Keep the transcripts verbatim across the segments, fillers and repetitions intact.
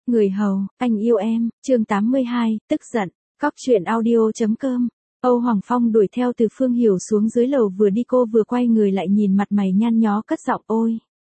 Người hầu, anh yêu em, chương tám mươi hai, tức giận, cóc truyện audio.com. Âu Hoàng Phong đuổi theo Từ Phương Hiểu xuống dưới lầu, vừa đi cô vừa quay người lại nhìn mặt mày nhăn nhó cất giọng: ôi,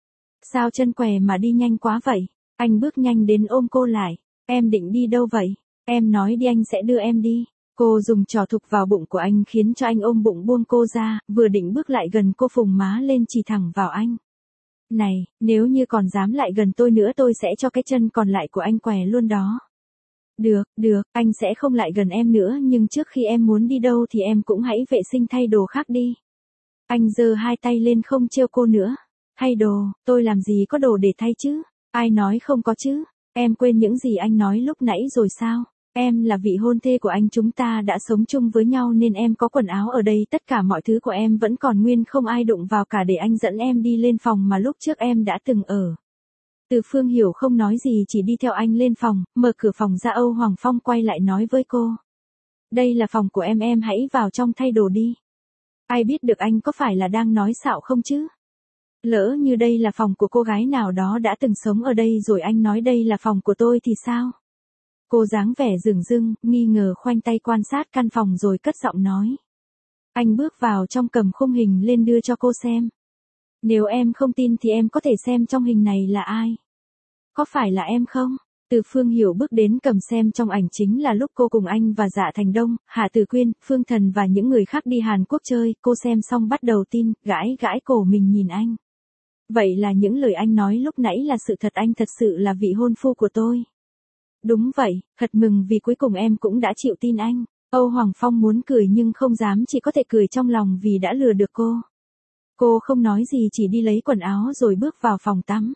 sao chân què mà đi nhanh quá vậy? Anh bước nhanh đến ôm cô lại. Em định đi đâu vậy? Em nói đi anh sẽ đưa em đi. Cô dùng trò thục vào bụng của anh khiến cho anh ôm bụng buông cô ra, vừa định bước lại gần cô phùng má lên chỉ thẳng vào anh. Này, nếu như còn dám lại gần tôi nữa tôi sẽ cho cái chân còn lại của anh què luôn đó. Được, được, anh sẽ không lại gần em nữa, nhưng trước khi em muốn đi đâu thì em cũng hãy vệ sinh thay đồ khác đi. Anh giơ hai tay lên không trêu cô nữa. Thay đồ, tôi làm gì có đồ để thay chứ? Ai nói không có chứ? Em quên những gì anh nói lúc nãy rồi sao? Em là vị hôn thê của anh, chúng ta đã sống chung với nhau nên em có quần áo ở đây, tất cả mọi thứ của em vẫn còn nguyên, không ai đụng vào cả, để anh dẫn em đi lên phòng mà lúc trước em đã từng ở. Từ Phương Hiểu không nói gì, chỉ đi theo anh lên phòng, mở cửa phòng ra. Âu Hoàng Phong quay lại nói với cô: đây là phòng của em, em hãy vào trong thay đồ đi. Ai biết được anh có phải là đang nói xạo không chứ? Lỡ như đây là phòng của cô gái nào đó đã từng sống ở đây rồi anh nói đây là phòng của tôi thì sao? Cô dáng vẻ dửng dưng, nghi ngờ khoanh tay quan sát căn phòng rồi cất giọng nói. Anh bước vào trong cầm khung hình lên đưa cho cô xem. Nếu em không tin thì em có thể xem trong hình này là ai. Có phải là em không? Từ Phương Hiểu bước đến cầm xem. Trong ảnh chính là lúc cô cùng anh và Dạ Thành Đông, Hạ Tử Quyên, Phương Thần và những người khác đi Hàn Quốc chơi. Cô xem xong bắt đầu tin, gãi gãi cổ mình nhìn anh. Vậy là những lời anh nói lúc nãy là sự thật, anh thật sự là vị hôn phu của tôi. Đúng vậy, thật mừng vì cuối cùng em cũng đã chịu tin anh. Âu Hoàng Phong muốn cười nhưng không dám, chỉ có thể cười trong lòng vì đã lừa được cô. Cô không nói gì, chỉ đi lấy quần áo rồi bước vào phòng tắm.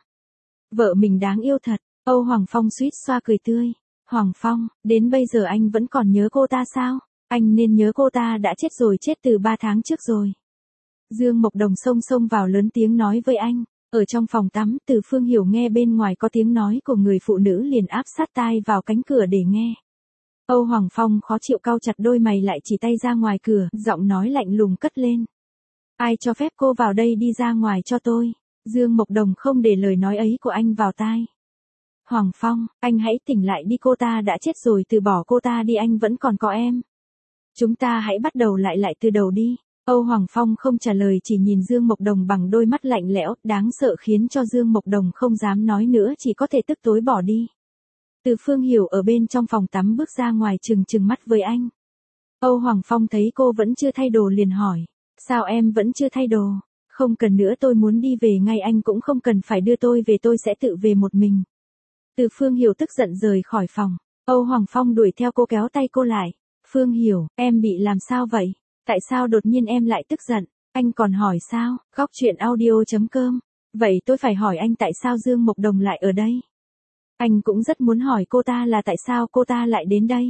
Vợ mình đáng yêu thật. Âu Hoàng Phong suýt xoa cười tươi. Hoàng Phong, đến bây giờ anh vẫn còn nhớ cô ta sao? Anh nên nhớ cô ta đã chết rồi, chết từ ba tháng trước rồi. Dương Mộc Đồng xông xông vào lớn tiếng nói với anh. Ở trong phòng tắm, Từ Phương Hiểu nghe bên ngoài có tiếng nói của người phụ nữ liền áp sát tai vào cánh cửa để nghe. Âu Hoàng Phong khó chịu cau chặt đôi mày lại, chỉ tay ra ngoài cửa, giọng nói lạnh lùng cất lên. Ai cho phép cô vào đây, đi ra ngoài cho tôi. Dương Mộc Đồng không để lời nói ấy của anh vào tai. Hoàng Phong, anh hãy tỉnh lại đi, cô ta đã chết rồi, từ bỏ cô ta đi, anh vẫn còn có em. Chúng ta hãy bắt đầu lại lại từ đầu đi. Âu Hoàng Phong không trả lời, chỉ nhìn Dương Mộc Đồng bằng đôi mắt lạnh lẽo, đáng sợ khiến cho Dương Mộc Đồng không dám nói nữa, chỉ có thể tức tối bỏ đi. Từ Phương Hiểu ở bên trong phòng tắm bước ra ngoài trừng trừng mắt với anh. Âu Hoàng Phong thấy cô vẫn chưa thay đồ liền hỏi. Sao em vẫn chưa thay đồ? Không cần nữa, tôi muốn đi về ngay, anh cũng không cần phải đưa tôi về, tôi sẽ tự về một mình. Từ Phương Hiểu tức giận rời khỏi phòng. Âu Hoàng Phong đuổi theo cô, kéo tay cô lại. Phương Hiểu, em bị làm sao vậy? Tại sao đột nhiên em lại tức giận? Anh còn hỏi sao? Cóc truyện audio.com. Vậy tôi phải hỏi anh tại sao Dương Mộc Đồng lại ở đây? Anh cũng rất muốn hỏi cô ta là tại sao cô ta lại đến đây.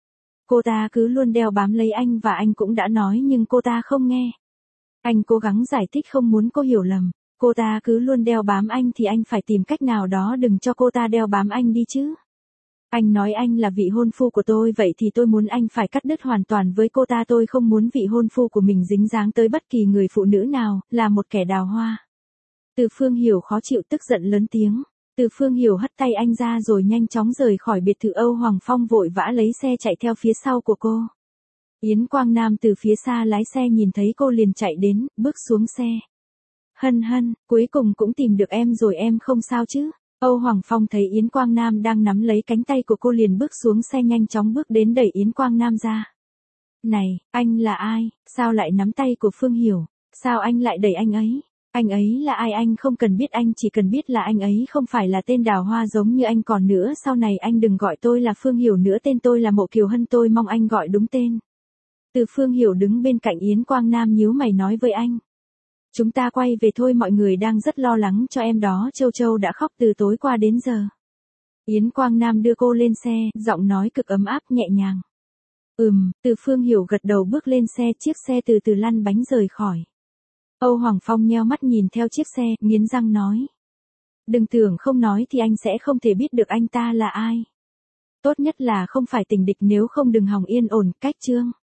Cô ta cứ luôn đeo bám lấy anh và anh cũng đã nói nhưng cô ta không nghe. Anh cố gắng giải thích không muốn cô hiểu lầm. Cô ta cứ luôn đeo bám anh thì anh phải tìm cách nào đó đừng cho cô ta đeo bám anh đi chứ. Anh nói anh là vị hôn phu của tôi, vậy thì tôi muốn anh phải cắt đứt hoàn toàn với cô ta, tôi không muốn vị hôn phu của mình dính dáng tới bất kỳ người phụ nữ nào, là một kẻ đào hoa. Từ Phương Hiểu khó chịu tức giận lớn tiếng. Từ Phương Hiểu hất tay anh ra rồi nhanh chóng rời khỏi biệt thự. Âu Hoàng Phong vội vã lấy xe chạy theo phía sau của cô. Yến Quang Nam từ phía xa lái xe nhìn thấy cô liền chạy đến, bước xuống xe. Hân Hân, cuối cùng cũng tìm được em rồi, em không sao chứ? Âu Hoàng Phong thấy Yến Quang Nam đang nắm lấy cánh tay của cô liền bước xuống xe, nhanh chóng bước đến đẩy Yến Quang Nam ra. Này, anh là ai? Sao lại nắm tay của Phương Hiểu? Sao anh lại đẩy anh ấy? Anh ấy là ai? Anh không cần biết, anh chỉ cần biết là anh ấy không phải là tên đào hoa giống như anh, còn nữa sau này anh đừng gọi tôi là Phương Hiểu nữa, tên tôi là Mộ Kiều Hân, tôi mong anh gọi đúng tên. Từ Phương Hiểu đứng bên cạnh Yến Quang Nam nhíu mày nói với anh. Chúng ta quay về thôi, mọi người đang rất lo lắng cho em đó, Châu Châu đã khóc từ tối qua đến giờ. Yến Quang Nam đưa cô lên xe, giọng nói cực ấm áp nhẹ nhàng. Ừm, Từ Phương Hiểu gật đầu bước lên xe, chiếc xe từ từ lăn bánh rời khỏi. Âu Hoàng Phong nheo mắt nhìn theo chiếc xe, nghiến răng nói. Đừng tưởng không nói thì anh sẽ không thể biết được anh ta là ai. Tốt nhất là không phải tình địch, nếu không đừng hòng yên ổn, cách chương.